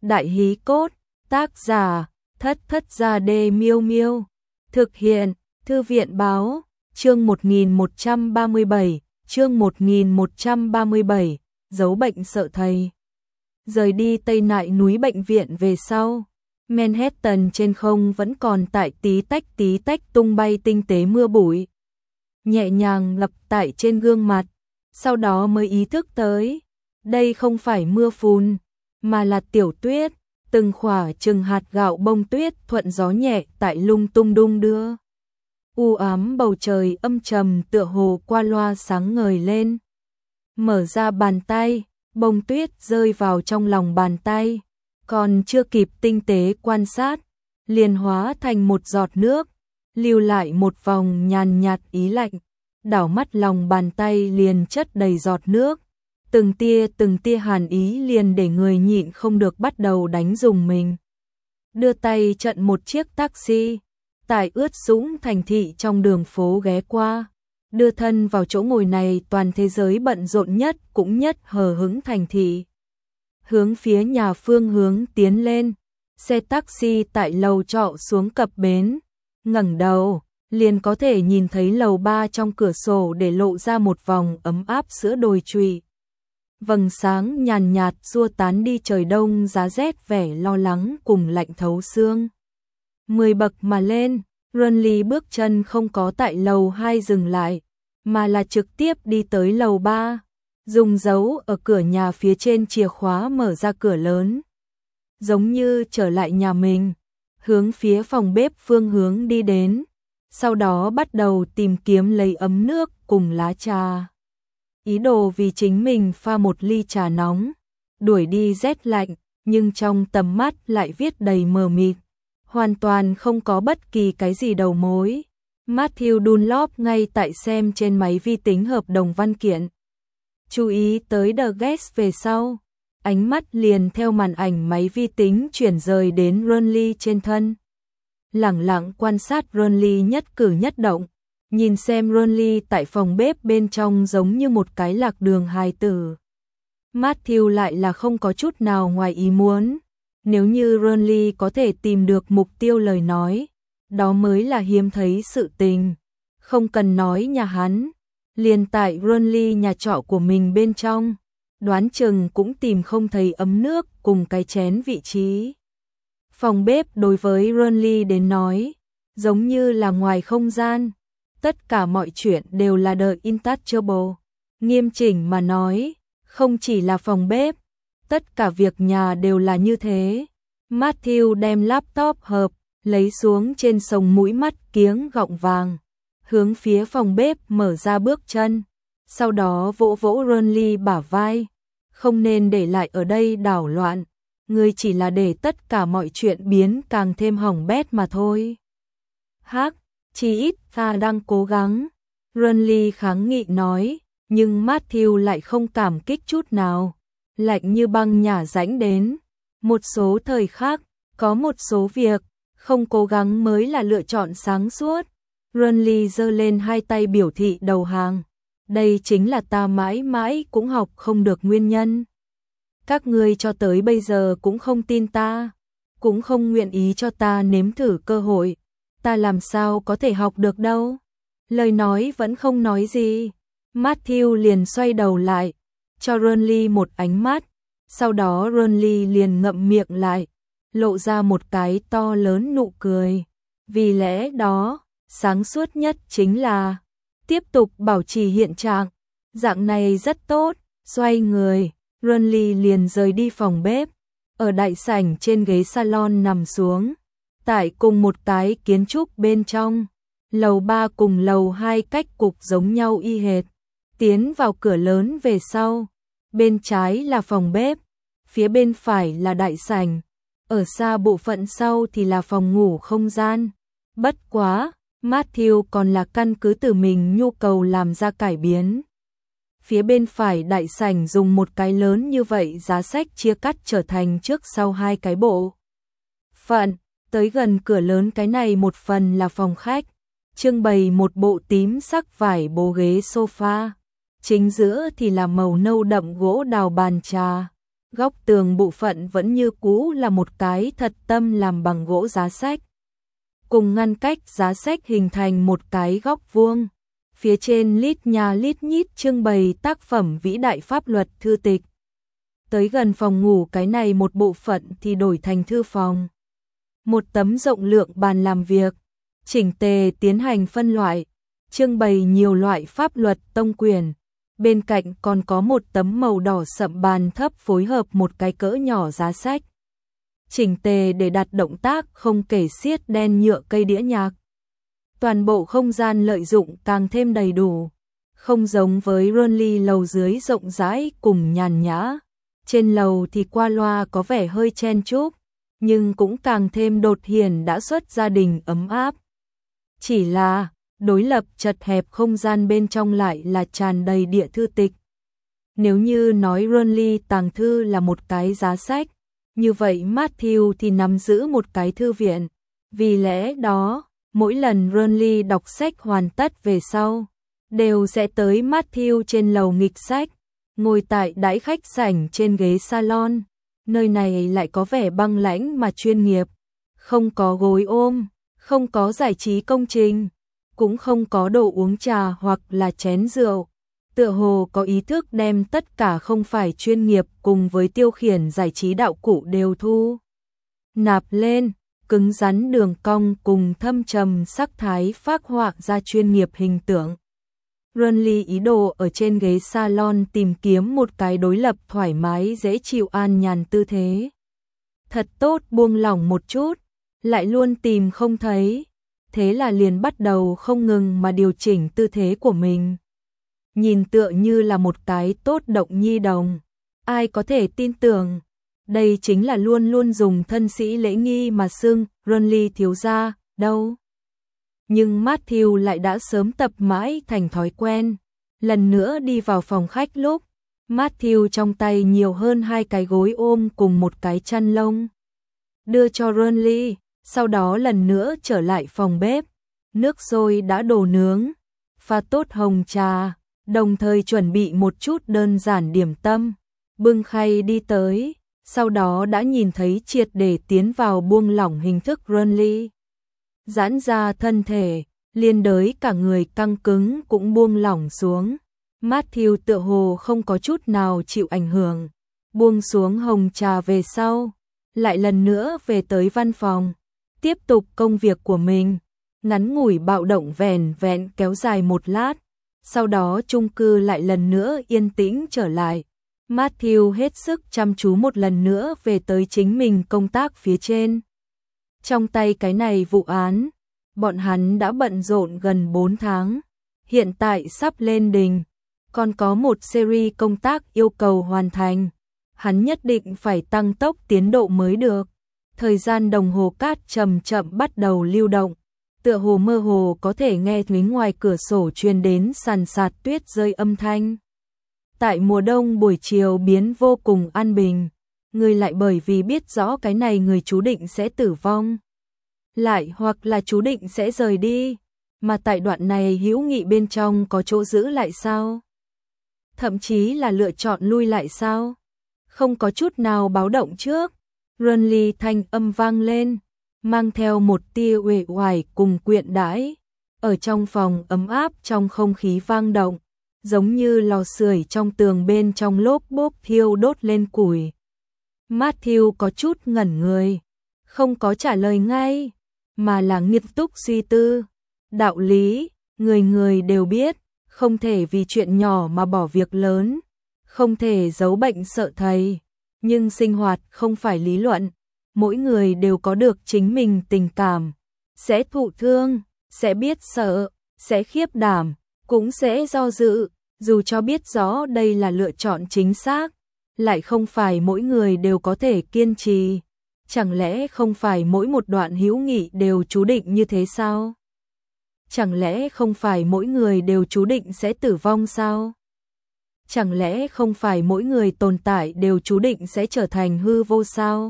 Đại hí cốt, tác giả, Thất Thất Gia Đê Miêu Miêu. Thực hiện, Thư viện báo, chương 1137, chương 1137, giấu bệnh sợ thầy. Rời đi Tây Nại núi bệnh viện về sau, Manhattan trên không vẫn còn tại tí tách tung bay tinh tế mưa bụi. Nhẹ nhàng lập tại trên gương mặt, sau đó mới ý thức tới, đây không phải mưa phùn, mà là tiểu tuyết, từng khỏa chừng hạt gạo bông tuyết thuận gió nhẹ tại lung tung đung đưa. U ám bầu trời âm trầm tựa hồ qua loa sáng ngời lên. Mở ra bàn tay, bông tuyết rơi vào trong lòng bàn tay, còn chưa kịp tinh tế quan sát, liền hóa thành một giọt nước, lưu lại một vòng nhàn nhạt ý lạnh, đảo mắt lòng bàn tay liền chất đầy giọt nước, từng tia hàn ý liền để người nhịn không được bắt đầu đánh rùng mình. Đưa tay chặn một chiếc taxi, tại ướt sũng thành thị trong đường phố ghé qua, đưa thân vào chỗ ngồi này toàn thế giới bận rộn nhất cũng nhất hờ hững thành thị. Hướng phía nhà phương hướng tiến lên, xe taxi tại lầu trọ xuống cập bến, ngẩng đầu, liền có thể nhìn thấy lầu 3 trong cửa sổ để lộ ra một vòng ấm áp giữa đồi trụy. Vầng sáng nhàn nhạt xua tán đi trời đông giá rét vẻ lo lắng cùng lạnh thấu xương. 10 bậc mà lên, Runly bước chân không có tại lầu 2 dừng lại, mà là trực tiếp đi tới lầu 3, dùng dấu ở cửa nhà phía trên chìa khóa mở ra cửa lớn. Giống như trở lại nhà mình, hướng phía phòng bếp phương hướng đi đến, sau đó bắt đầu tìm kiếm lấy ấm nước cùng lá trà. Ý đồ vì chính mình pha một ly trà nóng, đuổi đi rét lạnh, nhưng trong tầm mắt lại viết đầy mờ mịt, hoàn toàn không có bất kỳ cái gì đầu mối. Matthew Dunlop ngay tại xem trên máy vi tính hợp đồng văn kiện. Chú ý tới The Guest về sau, ánh mắt liền theo màn ảnh máy vi tính chuyển rời đến Runly trên thân. Lẳng lặng quan sát Runly nhất cử nhất động, nhìn xem Runly tại phòng bếp bên trong giống như một cái lạc đường hài tử. Matthew lại là không có chút nào ngoài ý muốn. Nếu như Runly có thể tìm được mục tiêu lời nói, đó mới là hiếm thấy sự tình. Không cần nói nhà hắn, liền tại Runly nhà trọ của mình bên trong, đoán chừng cũng tìm không thấy ấm nước cùng cái chén vị trí. Phòng bếp đối với Runly đến nói, giống như là ngoài không gian, tất cả mọi chuyện đều là the untouchable. Nghiêm chỉnh mà nói, không chỉ là phòng bếp, tất cả việc nhà đều là như thế. Matthew đem laptop hộp lấy xuống trên sồng mũi mắt kiếng gọng vàng, hướng phía phòng bếp mở ra bước chân, sau đó vỗ vỗ Runly bả vai. Không nên để lại ở đây đảo loạn, ngươi chỉ là để tất cả mọi chuyện biến càng thêm hỏng bét mà thôi. Hắc, chỉ ít ta đang cố gắng, Runly kháng nghị nói, nhưng Matthew lại không cảm kích chút nào, lạnh như băng nhả rãnh đến. Một số thời khắc, có một số việc, không cố gắng mới là lựa chọn sáng suốt. Runly giơ lên hai tay biểu thị đầu hàng. Đây chính là ta mãi mãi cũng học không được nguyên nhân. Các ngươi cho tới bây giờ cũng không tin ta, cũng không nguyện ý cho ta nếm thử cơ hội. Ta làm sao có thể học được đâu. Lời nói vẫn không nói gì. Matthew liền xoay đầu lại, cho Runly một ánh mắt. Sau đó Runly liền ngậm miệng lại, lộ ra một cái to lớn nụ cười. Vì lẽ đó, sáng suốt nhất chính là tiếp tục bảo trì hiện trạng. Dạng này rất tốt. Xoay người, Runly liền rời đi phòng bếp, ở đại sảnh trên ghế salon nằm xuống. Tại cùng một cái kiến trúc bên trong, lầu 3 cùng lầu 2 cách cục giống nhau y hệt. Tiến vào cửa lớn về sau, bên trái là phòng bếp, phía bên phải là đại sảnh, ở xa bộ phận sau thì là phòng ngủ không gian. Bất quá, Matthew còn là căn cứ từ mình nhu cầu làm ra cải biến. Phía bên phải đại sảnh dùng một cái lớn như vậy giá sách chia cắt trở thành trước sau hai cái bộ phận. Tới gần cửa lớn cái này một phần là phòng khách, trưng bày một bộ tím sắc vải bố ghế sofa. Chính giữa thì là màu nâu đậm gỗ đào bàn trà. Góc tường bộ phận vẫn như cũ là một cái thật tâm làm bằng gỗ giá sách. Cùng ngăn cách giá sách hình thành một cái góc vuông. Phía trên lít nhà lít nhít trưng bày tác phẩm vĩ đại pháp luật thư tịch. Tới gần phòng ngủ cái này một bộ phận thì đổi thành thư phòng. Một tấm rộng lượng bàn làm việc, chỉnh tề tiến hành phân loại, trưng bày nhiều loại pháp luật tông quyền. Bên cạnh còn có một tấm màu đỏ sậm bàn thấp phối hợp một cái cỡ nhỏ giá sách. Chỉnh tề để đặt động tác không kể xiết đen nhựa cây đĩa nhạc. Toàn bộ không gian lợi dụng càng thêm đầy đủ, không giống với Ronly lầu dưới rộng rãi cùng nhàn nhã. Trên lầu thì qua loa có vẻ hơi chen chúc, nhưng cũng càng thêm đột hiển đã xuất gia đình ấm áp. Chỉ là, đối lập chật hẹp không gian bên trong lại là tràn đầy địa thư tịch. Nếu như nói Ronly tàng thư là một cái giá sách, như vậy Matthew thì nắm giữ một cái thư viện. Vì lẽ đó, mỗi lần Ronly đọc sách hoàn tất về sau, đều sẽ tới Matthew trên lầu nghịch sách, ngồi tại đãi khách sảnh trên ghế salon. Nơi này lại có vẻ băng lãnh mà chuyên nghiệp, không có gối ôm, không có giải trí công trình, cũng không có đồ uống trà hoặc là chén rượu. Tựa hồ có ý thức đem tất cả không phải chuyên nghiệp cùng với tiêu khiển giải trí đạo cụ đều thu nạp lên, cứng rắn đường cong cùng thâm trầm sắc thái phác họa ra chuyên nghiệp hình tượng. Ronly ý đồ ở trên ghế salon tìm kiếm một cái đối lập thoải mái dễ chịu an nhàn tư thế. Thật tốt buông lỏng một chút, lại luôn tìm không thấy. Thế là liền bắt đầu không ngừng mà điều chỉnh tư thế của mình. Nhìn tựa như là một cái tốt động nhi đồng. Ai có thể tin tưởng, đây chính là luôn luôn dùng thân sĩ lễ nghi mà xưng Ronly thiếu gia, đâu. Nhưng Matthew lại đã sớm tập mãi thành thói quen. Lần nữa đi vào phòng khách lúc, Matthew trong tay nhiều hơn 2 cái gối ôm cùng một cái chăn lông. Đưa cho Ronly, sau đó lần nữa trở lại phòng bếp. Nước sôi đã đổ nướng, pha tốt hồng trà, đồng thời chuẩn bị một chút đơn giản điểm tâm. Bưng khay đi tới, sau đó đã nhìn thấy triệt để tiến vào buông lỏng hình thức Ronly. Giãn ra thân thể, liên đới cả người căng cứng cũng buông lỏng xuống. Matthew tựa hồ không có chút nào chịu ảnh hưởng. Buông xuống hồng trà về sau, lại lần nữa về tới văn phòng, tiếp tục công việc của mình. Ngắn ngủi bạo động vẻn vẹn kéo dài một lát, sau đó chung cư lại lần nữa yên tĩnh trở lại. Matthew hết sức chăm chú một lần nữa về tới chính mình công tác phía trên. Trong tay cái này vụ án, bọn hắn đã bận rộn gần 4 tháng, hiện tại sắp lên đỉnh, còn có một series công tác yêu cầu hoàn thành. Hắn nhất định phải tăng tốc tiến độ mới được. Thời gian đồng hồ cát chậm chậm bắt đầu lưu động, tựa hồ mơ hồ có thể nghe thấy ngoài cửa sổ truyền đến sàn sạt tuyết rơi âm thanh. Tại mùa đông buổi chiều biến vô cùng an bình, người lại bởi vì biết rõ cái này người chú định sẽ tử vong, lại hoặc là chú định sẽ rời đi, mà tại đoạn này hữu nghị bên trong có chỗ giữ lại sao? Thậm chí là lựa chọn lui lại sao? Không có chút nào báo động trước. Ronly thanh âm vang lên, mang theo một tia uể oải cùng quyện đãi. Ở trong phòng ấm áp trong không khí vang động, giống như lò sưởi trong tường bên trong lốp bốp thiêu đốt lên củi. Matthew có chút ngẩn người, không có trả lời ngay, mà là nghiêm túc suy tư. Đạo lý, người người đều biết, không thể vì chuyện nhỏ mà bỏ việc lớn, không thể giấu bệnh sợ thầy. Nhưng sinh hoạt không phải lý luận, mỗi người đều có được chính mình tình cảm, sẽ thụ thương, sẽ biết sợ, sẽ khiếp đảm, cũng sẽ do dự, dù cho biết rõ đây là lựa chọn chính xác, lại không phải mỗi người đều có thể kiên trì. Chẳng lẽ không phải mỗi một đoạn hữu nghị đều chú định như thế sao? Chẳng lẽ không phải mỗi người đều chú định sẽ tử vong sao? Chẳng lẽ không phải mỗi người tồn tại đều chú định sẽ trở thành hư vô sao?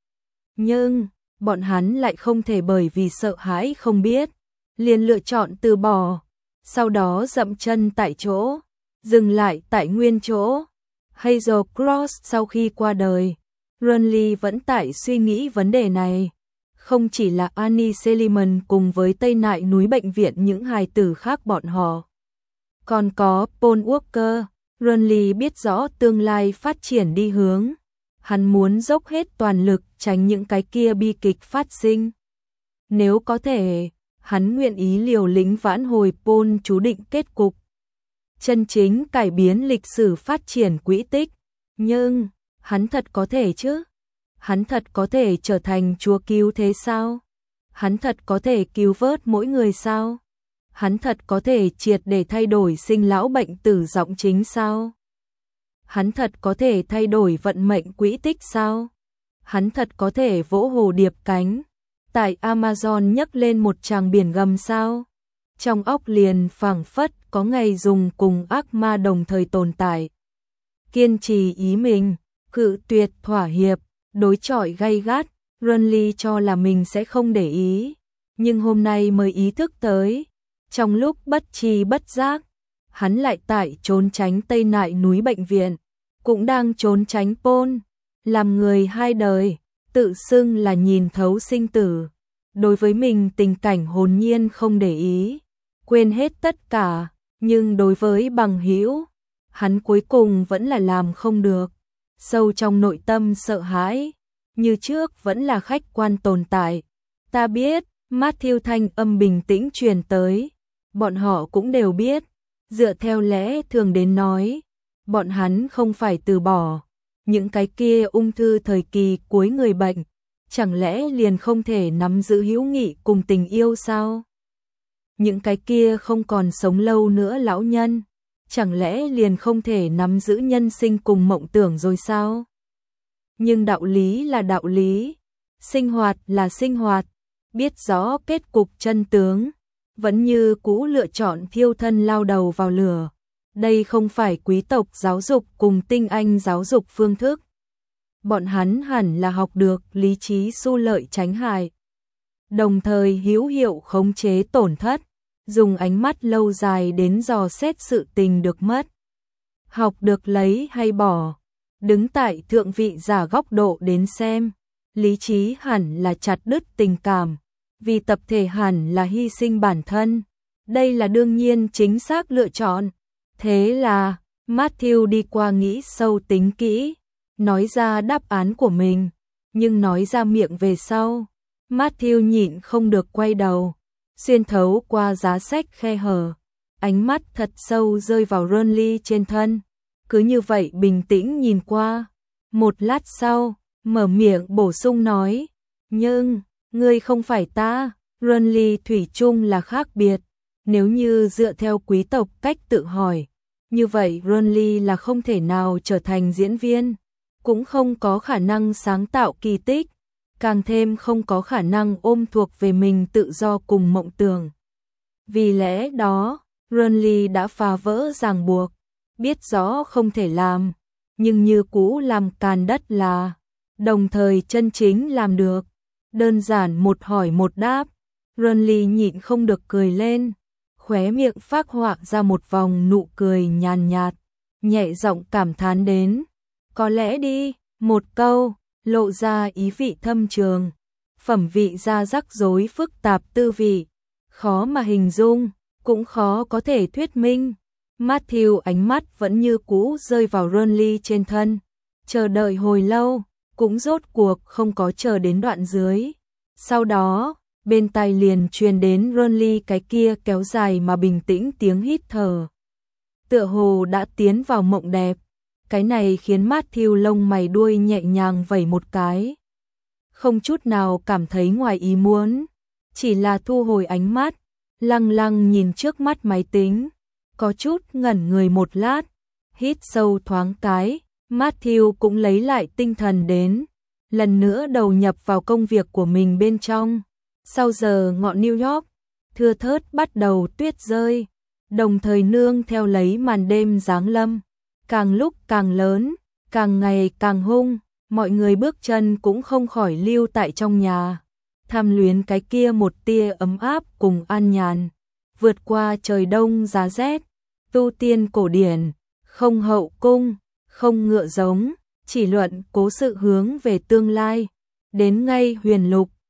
Nhưng, bọn hắn lại không thể bởi vì sợ hãi không biết, liền lựa chọn từ bỏ, sau đó dậm chân tại chỗ, dừng lại tại nguyên chỗ. Hazel Cross sau khi qua đời, Renly vẫn tại suy nghĩ vấn đề này. Không chỉ là Annie Seliman cùng với Tây Nại núi bệnh viện những hài tử khác bọn họ. Còn có Paul Walker, Renly biết rõ tương lai phát triển đi hướng. Hắn muốn dốc hết toàn lực tránh những cái kia bi kịch phát sinh. Nếu có thể, hắn nguyện ý liều lĩnh vãn hồi Paul chú định kết cục. Chân chính cải biến lịch sử phát triển quỹ tích. Nhưng, hắn thật có thể chứ? Hắn thật có thể trở thành chúa cứu thế sao? Hắn thật có thể cứu vớt mỗi người sao? Hắn thật có thể triệt để thay đổi sinh lão bệnh tử giọng chính sao? Hắn thật có thể thay đổi vận mệnh quỹ tích sao? Hắn thật có thể vỗ hồ điệp cánh, tại Amazon nhấc lên một tràng biển gầm sao? Trong óc liền phảng phất có ngày dùng cùng ác ma đồng thời tồn tại. Kiên trì ý mình, cự tuyệt thỏa hiệp, đối chọi gay gắt, Renly cho là mình sẽ không để ý. Nhưng hôm nay mới ý thức tới, trong lúc bất tri bất giác, hắn lại tại trốn tránh Tây Nại núi bệnh viện, cũng đang trốn tránh Paul, làm người hai đời, tự xưng là nhìn thấu sinh tử. Đối với mình tình cảnh hồn nhiên không để ý, quên hết tất cả, nhưng đối với bằng hữu, hắn cuối cùng vẫn là làm không được. Sâu trong nội tâm sợ hãi, như trước vẫn là khách quan tồn tại. Ta biết, Matthew thanh âm bình tĩnh truyền tới, bọn họ cũng đều biết, dựa theo lẽ thường đến nói, bọn hắn không phải từ bỏ. Những cái kia ung thư thời kỳ cuối người bệnh, chẳng lẽ liền không thể nắm giữ hữu nghị cùng tình yêu sao? Những cái kia không còn sống lâu nữa lão nhân, chẳng lẽ liền không thể nắm giữ nhân sinh cùng mộng tưởng rồi sao? Nhưng đạo lý là đạo lý, sinh hoạt là sinh hoạt, biết rõ kết cục chân tướng, vẫn như cũ lựa chọn thiêu thân lao đầu vào lửa. Đây không phải quý tộc giáo dục cùng tinh anh giáo dục phương thức. Bọn hắn hẳn là học được lý trí xu lợi tránh hại, đồng thời hữu hiệu khống chế tổn thất, dùng ánh mắt lâu dài đến dò xét sự tình được mất. Học được lấy hay bỏ, đứng tại thượng vị giả góc độ đến xem, lý trí hẳn là chặt đứt tình cảm, vì tập thể hẳn là hy sinh bản thân. Đây là đương nhiên chính xác lựa chọn. Thế là, Matthew đi qua nghĩ sâu tính kỹ, nói ra đáp án của mình, nhưng nói ra miệng về sau, Matthew nhịn không được quay đầu, xuyên thấu qua giá sách khe hở, ánh mắt thật sâu rơi vào Renly trên thân, cứ như vậy bình tĩnh nhìn qua. Một lát sau, mở miệng bổ sung nói, nhưng, ngươi không phải ta, Renly thủy chung là khác biệt. Nếu như dựa theo quý tộc cách tự hỏi, như vậy Renly là không thể nào trở thành diễn viên, cũng không có khả năng sáng tạo kỳ tích, càng thêm không có khả năng ôm thuộc về mình tự do cùng mộng tưởng. Vì lẽ đó, Renly đã phá vỡ ràng buộc, biết rõ không thể làm, nhưng như cũ làm càn đất là, đồng thời chân chính làm được. Đơn giản một hỏi một đáp, Renly nhịn không được cười lên, khóe miệng phác họa ra một vòng nụ cười nhàn nhạt, nhẹ giọng cảm thán đến, có lẽ đi, một câu, lộ ra ý vị thâm trường, phẩm vị ra rắc rối phức tạp tư vị, khó mà hình dung, cũng khó có thể thuyết minh. Matthew ánh mắt vẫn như cũ rơi vào Renly trên thân, chờ đợi hồi lâu, cũng rốt cuộc không có chờ đến đoạn dưới. Sau đó, bên tai liền truyền đến Renly cái kia kéo dài mà bình tĩnh tiếng hít thở. Tựa hồ đã tiến vào mộng đẹp, cái này khiến Matthew lông mày đuôi nhẹ nhàng vẩy một cái. Không chút nào cảm thấy ngoài ý muốn, chỉ là thu hồi ánh mắt, lăng lăng nhìn trước mắt máy tính, có chút ngẩn người một lát, hít sâu thoáng cái, Matthew cũng lấy lại tinh thần đến, lần nữa đầu nhập vào công việc của mình bên trong. Sau giờ ngọn New York, thưa thớt bắt đầu tuyết rơi, đồng thời nương theo lấy màn đêm giáng lâm, càng lúc càng lớn, càng ngày càng hung, mọi người bước chân cũng không khỏi lưu tại trong nhà, tham luyến cái kia một tia ấm áp cùng an nhàn, vượt qua trời đông giá rét, tu tiên cổ điển, không hậu cung, không ngựa giống, chỉ luận cố sự hướng về tương lai. Đến ngay Huyền Lục,